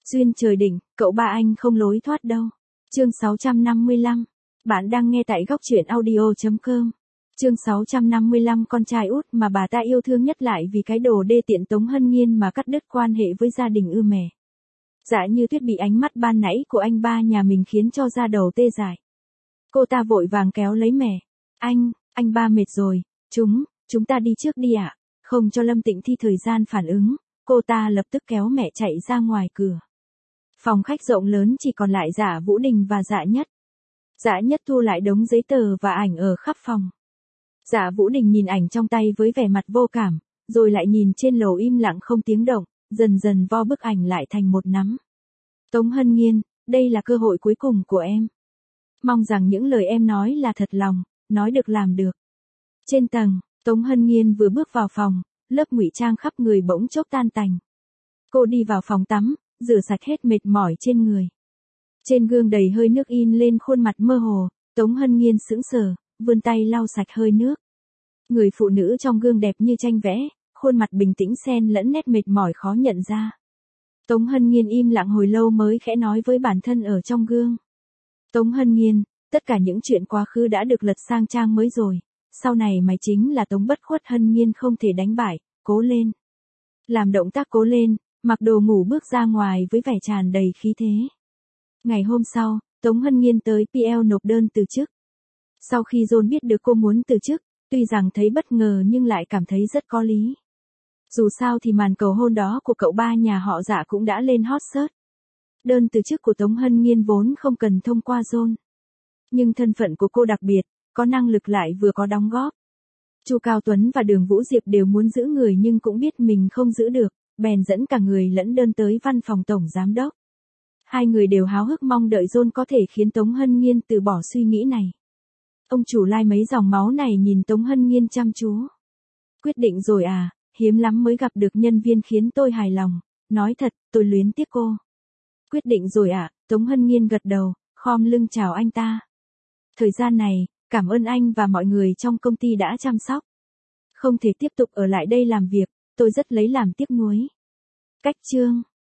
Duyên trời định, cậu ba anh không lối thoát đâu. Chương 655. Bạn đang nghe tại góc truyện audio.com. Chương 655 con trai út mà bà ta yêu thương nhất lại vì cái đồ đê tiện Tống Hân Nhiên mà cắt đứt quan hệ với gia đình ư mè. Dạ Như Tuyết bị ánh mắt ban nãy của anh ba nhà mình khiến cho da đầu tê dại. Cô ta vội vàng kéo lấy mè. Anh ba mệt rồi, chúng ta đi trước đi ạ. Không cho Lâm Tịnh Thi thời gian phản ứng, cô ta lập tức kéo mẹ chạy ra ngoài cửa. Phòng khách rộng lớn chỉ còn lại Dạ Vũ Đình và Dạ Nhất. Dạ Nhất thu lại đống giấy tờ và ảnh ở khắp phòng. Dạ Vũ Đình nhìn ảnh trong tay với vẻ mặt vô cảm, rồi lại nhìn trên lầu im lặng không tiếng động, dần dần vo bức ảnh lại thành một nắm. Tống Hân Nhiên, đây là cơ hội cuối cùng của em. Mong rằng những lời em nói là thật lòng, nói được làm được. Trên tầng, Tống Hân Nhiên vừa bước vào phòng, lớp ngụy trang khắp người bỗng chốc tan tành. Cô đi vào phòng tắm, rửa sạch hết mệt mỏi trên người. Trên gương đầy hơi nước in lên khuôn mặt mơ hồ, Tống Hân Nhiên sững sờ, vươn tay lau sạch hơi nước. Người phụ nữ trong gương đẹp như tranh vẽ, khuôn mặt bình tĩnh xen lẫn nét mệt mỏi khó nhận ra. Tống Hân Nhiên im lặng hồi lâu mới khẽ nói với bản thân ở trong gương. Tống Hân Nhiên, tất cả những chuyện quá khứ đã được lật sang trang mới rồi, sau này mày chính là Tống Bất Khuất Hân Nhiên không thể đánh bại, cố lên. Làm động tác cố lên, mặc đồ ngủ bước ra ngoài với vẻ tràn đầy khí thế. Ngày hôm sau, Tống Hân Nhiên tới PL nộp đơn từ chức. Sau khi John biết được cô muốn từ chức, tuy rằng thấy bất ngờ nhưng lại cảm thấy rất có lý. Dù sao thì màn cầu hôn đó của cậu ba nhà họ Dạ cũng đã lên hot search. Đơn từ chức của Tống Hân Nhiên vốn không cần thông qua John. Nhưng thân phận của cô đặc biệt, có năng lực lại vừa có đóng góp. Chu Cao Tuấn và Đường Vũ Diệp đều muốn giữ người nhưng cũng biết mình không giữ được, bèn dẫn cả người lẫn đơn tới văn phòng tổng giám đốc. Hai người đều háo hức mong đợi John có thể khiến Tống Hân Nhiên từ bỏ suy nghĩ này. Ông chủ lai mấy dòng máu này nhìn Tống Hân Nhiên chăm chú. Quyết định rồi à, hiếm lắm mới gặp được nhân viên khiến tôi hài lòng, nói thật, tôi luyến tiếc cô. Quyết định rồi ạ, Tống Hân Nhiên gật đầu, khom lưng chào anh ta. Thời gian này, cảm ơn anh và mọi người trong công ty đã chăm sóc. Không thể tiếp tục ở lại đây làm việc, tôi rất lấy làm tiếc nuối. Cách chương